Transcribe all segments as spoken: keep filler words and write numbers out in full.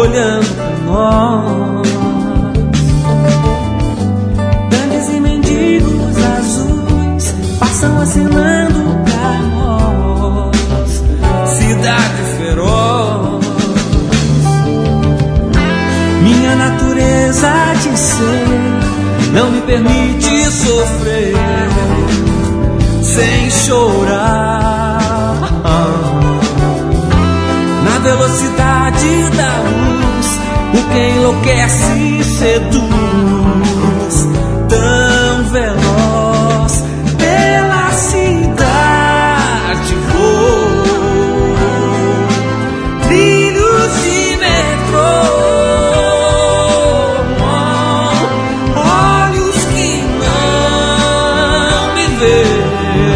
olhando pra nós. Dantes e mendigos azuis passam acenando pra nós. Cidade feroz, minha natureza de ser não me permite sofrer sem chorar. Na velocidade da luz, o que enlouquece e seduz, tão veloz pela cidade vou. Trilhos de metrô, olhos que não me veem.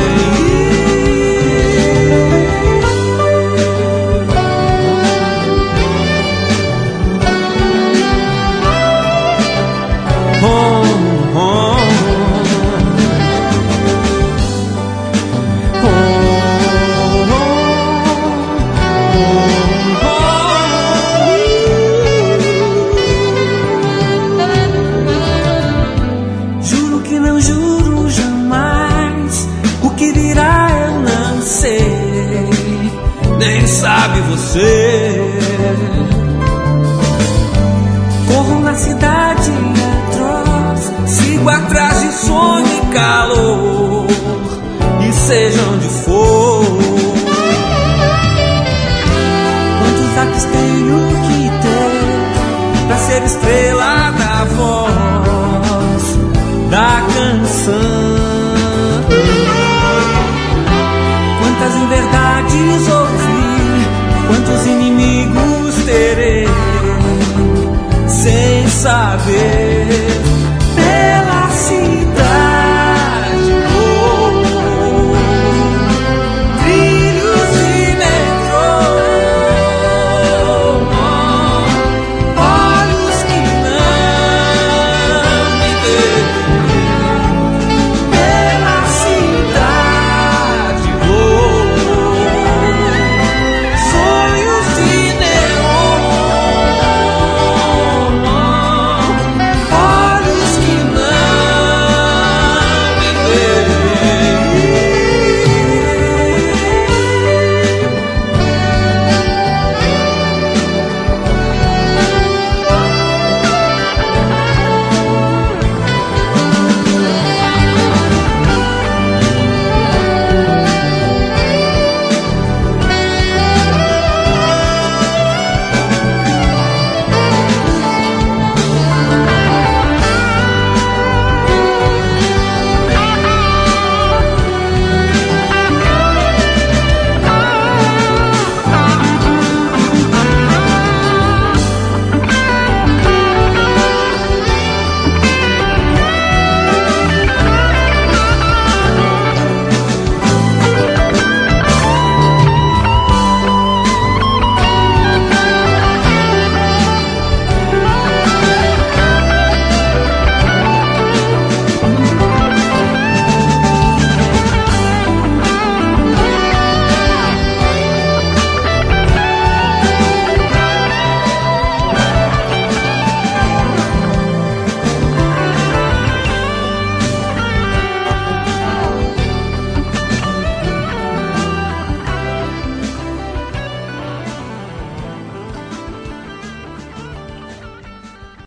Nem sabe você. Corro na cidade atroz, sigo atrás de sonho e calor, e seja onde for. Quantos atos tenho que ter pra ser estrela da voz da canção? Quantas inverdades ouvir, quantos inimigos terei sem saber.